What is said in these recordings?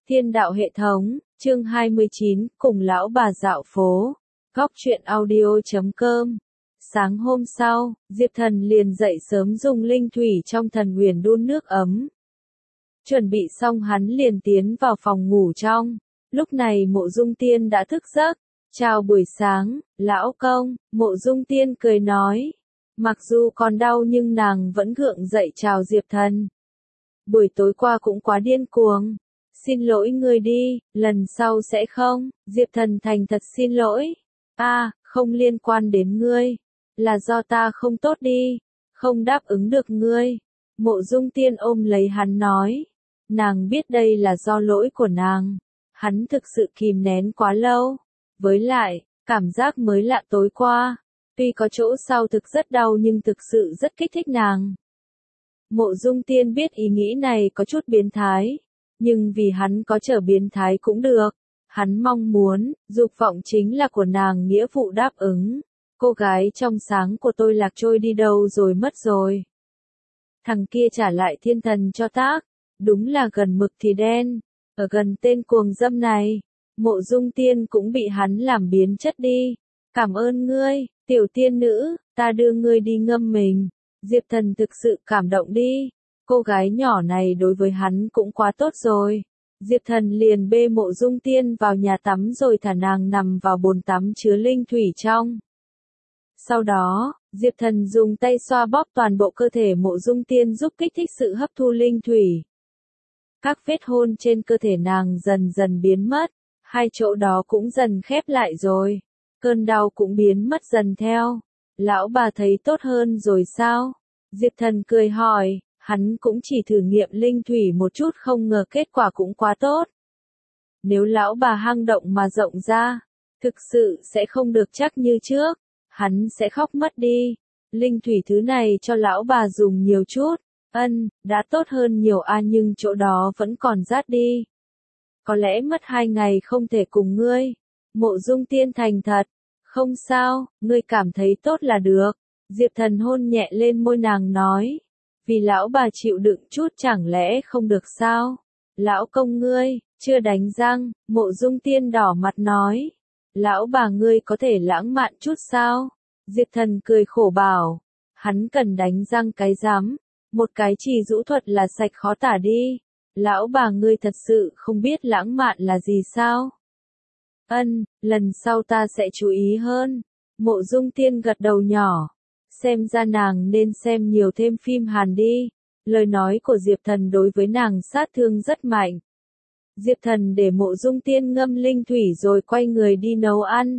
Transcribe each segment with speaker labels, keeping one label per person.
Speaker 1: Thiên đạo hệ thống, chương 29, cùng lão bà dạo phố. Góc truyện audio.com. Sáng hôm sau, Diệp Thần liền dậy sớm dùng linh thủy trong thần huyền đun nước ấm. Chuẩn bị xong hắn liền tiến vào phòng ngủ trong. Lúc này Mộ Dung Tiên đã thức giấc. Chào buổi sáng, lão công, Mộ Dung Tiên cười nói. Mặc dù còn đau nhưng nàng vẫn gượng dậy chào Diệp Thần. Buổi tối qua cũng quá điên cuồng. Xin lỗi ngươi đi, lần sau sẽ không. Diệp Thần thành thật xin lỗi. Không liên quan đến ngươi. Là do ta không tốt đi. Không đáp ứng được ngươi. Mộ Dung Tiên ôm lấy hắn nói. Nàng biết đây là do lỗi của nàng. Hắn thực sự kìm nén quá lâu. Với lại, cảm giác mới lạ tối qua. Tuy có chỗ sau thực rất đau nhưng thực sự rất kích thích nàng. Mộ Dung Tiên biết ý nghĩ này có chút biến thái. Nhưng vì hắn có trở biến thái cũng được. Hắn mong muốn, dục vọng chính là của nàng nghĩa vụ đáp ứng. Cô gái trong sáng của tôi lạc trôi đi đâu rồi mất rồi. Thằng kia trả lại thiên thần cho tác. Đúng là gần mực thì đen. Ở gần tên cuồng dâm này, Mộ Dung Tiên cũng bị hắn làm biến chất đi. Cảm ơn ngươi, tiểu tiên nữ, ta đưa ngươi đi ngâm mình. Diệp Thần thực sự cảm động đi. Cô gái nhỏ này đối với hắn cũng quá tốt rồi. Diệp Thần liền bê Mộ Dung Tiên vào nhà tắm rồi thả nàng nằm vào bồn tắm chứa linh thủy trong. Sau đó, Diệp Thần dùng tay xoa bóp toàn bộ cơ thể Mộ Dung Tiên giúp kích thích sự hấp thu linh thủy. Các vết hôn trên cơ thể nàng dần dần biến mất, hai chỗ đó cũng dần khép lại rồi. Cơn đau cũng biến mất dần theo. Lão bà thấy tốt hơn rồi sao? Diệp Thần cười hỏi. Hắn cũng chỉ thử nghiệm linh thủy một chút không ngờ kết quả cũng quá tốt. Nếu lão bà hang động mà rộng ra, thực sự sẽ không được chắc như trước, hắn sẽ khóc mất đi. Linh thủy thứ này cho lão bà dùng nhiều chút, đã tốt hơn nhiều nhưng chỗ đó vẫn còn rát đi. Có lẽ mất 2 ngày không thể cùng ngươi. Mộ Dung Tiên thành thật, không sao, ngươi cảm thấy tốt là được. Diệp Thần hôn nhẹ lên môi nàng nói. Vì lão bà chịu đựng chút chẳng lẽ không được sao? Lão công ngươi, chưa đánh răng, Mộ Dung Tiên đỏ mặt nói. Lão bà ngươi có thể lãng mạn chút sao? Diệp Thần cười khổ bảo. Hắn cần đánh răng cái rắm. Một cái chỉ rũ thuật là sạch khó tả đi. Lão bà ngươi thật sự không biết lãng mạn là gì sao? Lần sau ta sẽ chú ý hơn. Mộ Dung Tiên gật đầu nhỏ. Xem ra nàng nên xem nhiều thêm phim Hàn đi. Lời nói của Diệp Thần đối với nàng sát thương rất mạnh. Diệp Thần để Mộ Dung Tiên ngâm linh thủy rồi quay người đi nấu ăn.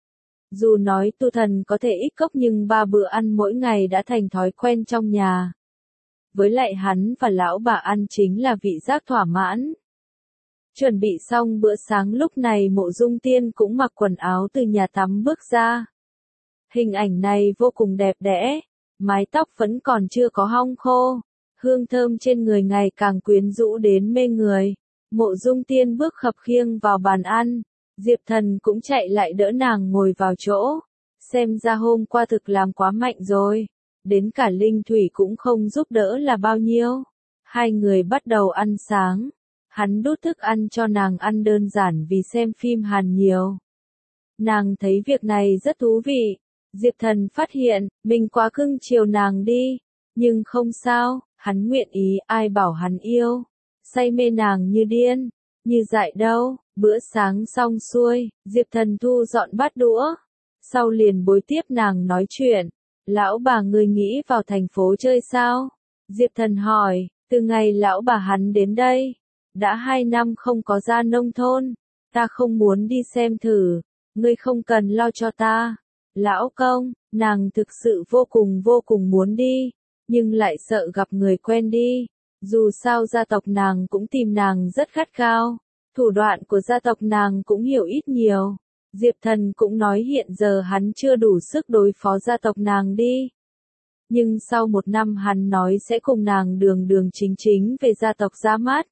Speaker 1: Dù nói tu thần có thể ít cốc nhưng 3 bữa ăn mỗi ngày đã thành thói quen trong nhà. Với lại hắn và lão bà ăn chính là vị giác thỏa mãn. Chuẩn bị xong bữa sáng lúc này Mộ Dung Tiên cũng mặc quần áo từ nhà tắm bước ra. Hình ảnh này vô cùng đẹp đẽ, mái tóc vẫn còn chưa có hong khô, hương thơm trên người ngày càng quyến rũ đến mê người. Mộ Dung Tiên bước khập khiêng vào bàn ăn, Diệp Thần cũng chạy lại đỡ nàng ngồi vào chỗ. Xem ra hôm qua thực làm quá mạnh rồi, đến cả linh thủy cũng không giúp đỡ là bao nhiêu. Hai người bắt đầu ăn sáng, hắn đút thức ăn cho nàng ăn đơn giản vì xem phim Hàn nhiều. Nàng thấy việc này rất thú vị. Diệp Thần phát hiện, mình quá cưng chiều nàng đi. Nhưng không sao, hắn nguyện ý, ai bảo hắn yêu. Say mê nàng như điên, như dại đâu. Bữa sáng xong xuôi, Diệp Thần thu dọn bát đũa. Sau liền bối tiếp nàng nói chuyện. Lão bà ngươi nghĩ vào thành phố chơi sao? Diệp Thần hỏi, từ ngày lão bà hắn đến đây. Đã 2 năm không có ra nông thôn. Ta không muốn đi xem thử. Ngươi không cần lo cho ta. Lão công, nàng thực sự vô cùng muốn đi, nhưng lại sợ gặp người quen đi. Dù sao gia tộc nàng cũng tìm nàng rất gắt gao, thủ đoạn của gia tộc nàng cũng hiểu ít nhiều. Diệp Thần cũng nói hiện giờ hắn chưa đủ sức đối phó gia tộc nàng đi. Nhưng sau 1 năm hắn nói sẽ cùng nàng đường chính về gia tộc ra mắt.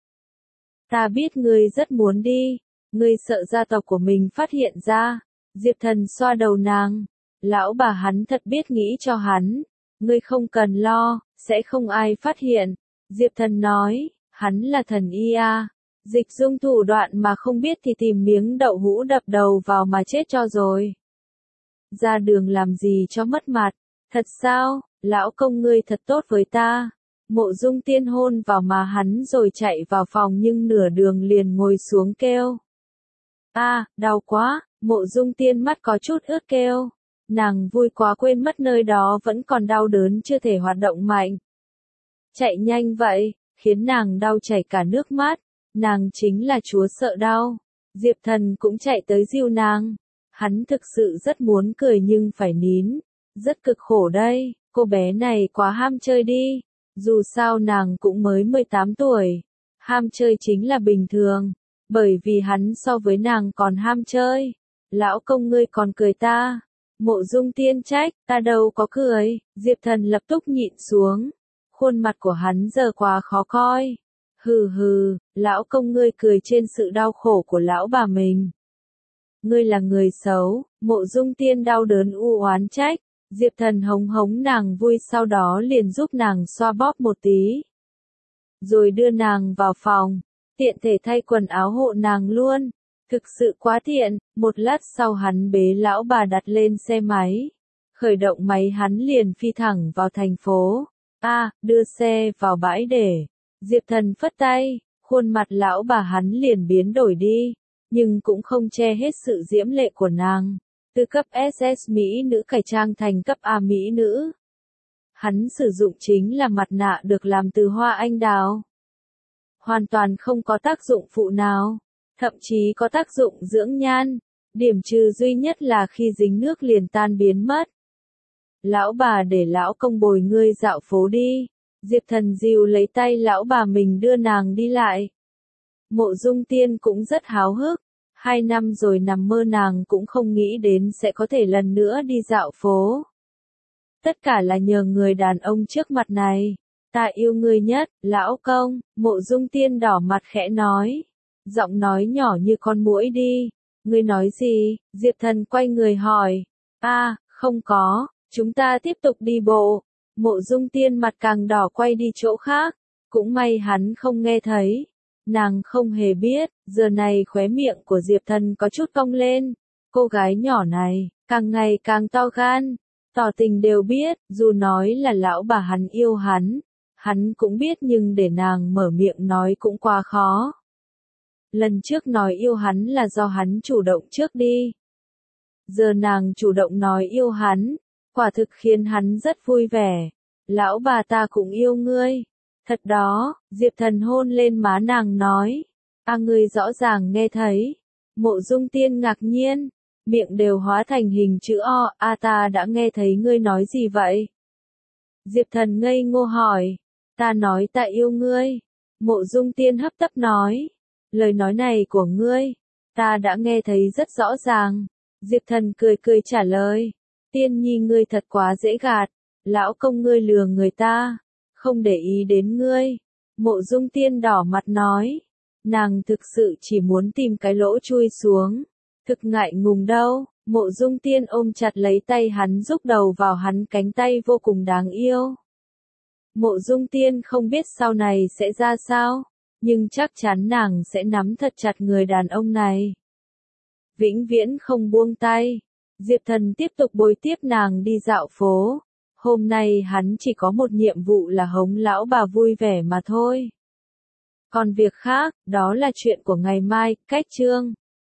Speaker 1: Ta biết ngươi rất muốn đi, ngươi sợ gia tộc của mình phát hiện ra. Diệp Thần xoa đầu nàng. Lão bà hắn thật biết nghĩ cho hắn. Ngươi không cần lo, sẽ không ai phát hiện. Diệp Thần nói, hắn là thần y. Dịch Dung thủ đoạn mà không biết thì tìm miếng đậu hũ đập đầu vào mà chết cho rồi. Ra đường làm gì cho mất mặt, thật sao, lão công ngươi thật tốt với ta. Mộ Dung Tiên hôn vào má hắn rồi chạy vào phòng nhưng nửa đường liền ngồi xuống kêu. Đau quá, Mộ Dung Tiên mắt có chút ướt kêu. Nàng vui quá quên mất nơi đó vẫn còn đau đớn chưa thể hoạt động mạnh. Chạy nhanh vậy, khiến nàng đau chảy cả nước mắt. Nàng chính là chúa sợ đau. Diệp Thần cũng chạy tới dìu nàng. Hắn thực sự rất muốn cười nhưng phải nín. Rất cực khổ đây, cô bé này quá ham chơi đi. Dù sao nàng cũng mới 18 tuổi. Ham chơi chính là bình thường. Bởi vì hắn so với nàng còn ham chơi. Lão công ngươi còn cười ta. Mộ Dung Tiên trách, ta đâu có cười. Diệp Thần lập tức nhịn xuống. Khuôn mặt của hắn giờ quá khó coi. Hừ hừ, lão công ngươi cười trên sự đau khổ của lão bà mình. Ngươi là người xấu, Mộ Dung Tiên đau đớn u oán trách. Diệp Thần hống hống nàng vui sau đó liền giúp nàng xoa bóp một tí. Rồi đưa nàng vào phòng, tiện thể thay quần áo hộ nàng luôn. Thực sự quá tiện, một lát sau hắn bế lão bà đặt lên xe máy. Khởi động máy hắn liền phi thẳng vào thành phố. Đưa xe vào bãi để. Diệp Thần phất tay, khuôn mặt lão bà hắn liền biến đổi đi. Nhưng cũng không che hết sự diễm lệ của nàng. Từ cấp SS Mỹ nữ cải trang thành cấp A Mỹ nữ. Hắn sử dụng chính là mặt nạ được làm từ hoa anh đào. Hoàn toàn không có tác dụng phụ nào. Thậm chí có tác dụng dưỡng nhan. Điểm trừ duy nhất là khi dính nước liền tan biến mất. Lão bà để lão công bồi ngươi dạo phố đi. Diệp Thần dìu lấy tay lão bà mình đưa nàng đi lại. Mộ Dung Tiên cũng rất háo hức. 2 năm rồi nằm mơ nàng cũng không nghĩ đến sẽ có thể lần nữa đi dạo phố. Tất cả là nhờ người đàn ông trước mặt này. Ta yêu ngươi nhất, lão công. Mộ Dung Tiên đỏ mặt khẽ nói. Giọng nói nhỏ như con muỗi đi. Ngươi nói gì? Diệp Thần quay người hỏi. Không có, chúng ta tiếp tục đi bộ. Mộ Dung Tiên mặt càng đỏ quay đi chỗ khác. Cũng may hắn không nghe thấy. Nàng không hề biết, giờ này khóe miệng của Diệp Thần có chút cong lên. Cô gái nhỏ này, càng ngày càng to gan. Tỏ tình đều biết, dù nói là lão bà hắn yêu hắn cũng biết nhưng để nàng mở miệng nói cũng quá khó. Lần trước nói yêu hắn là do hắn chủ động trước đi. Giờ nàng chủ động nói yêu hắn, quả thực khiến hắn rất vui vẻ. Lão bà ta cũng yêu ngươi. Thật đó, Diệp Thần hôn lên má nàng nói. Ngươi rõ ràng nghe thấy. Mộ Dung Tiên ngạc nhiên, miệng đều hóa thành hình chữ O. Ta đã nghe thấy ngươi nói gì vậy? Diệp Thần ngây ngô hỏi. Ta nói ta yêu ngươi. Mộ Dung Tiên hấp tấp nói. Lời nói này của ngươi, ta đã nghe thấy rất rõ ràng. Diệp Thần cười cười trả lời. Tiên nhi ngươi thật quá dễ gạt. Lão công ngươi lừa người ta. Không để ý đến ngươi. Mộ Dung Tiên đỏ mặt nói. Nàng thực sự chỉ muốn tìm cái lỗ chui xuống. Thực ngại ngùng đâu. Mộ Dung Tiên ôm chặt lấy tay hắn rúc đầu vào hắn cánh tay vô cùng đáng yêu. Mộ Dung Tiên không biết sau này sẽ ra sao. Nhưng chắc chắn nàng sẽ nắm thật chặt người đàn ông này. Vĩnh viễn không buông tay. Diệp Thần tiếp tục bồi tiếp nàng đi dạo phố. Hôm nay hắn chỉ có một nhiệm vụ là hống lão bà vui vẻ mà thôi. Còn việc khác, đó là chuyện của ngày mai, cách chương.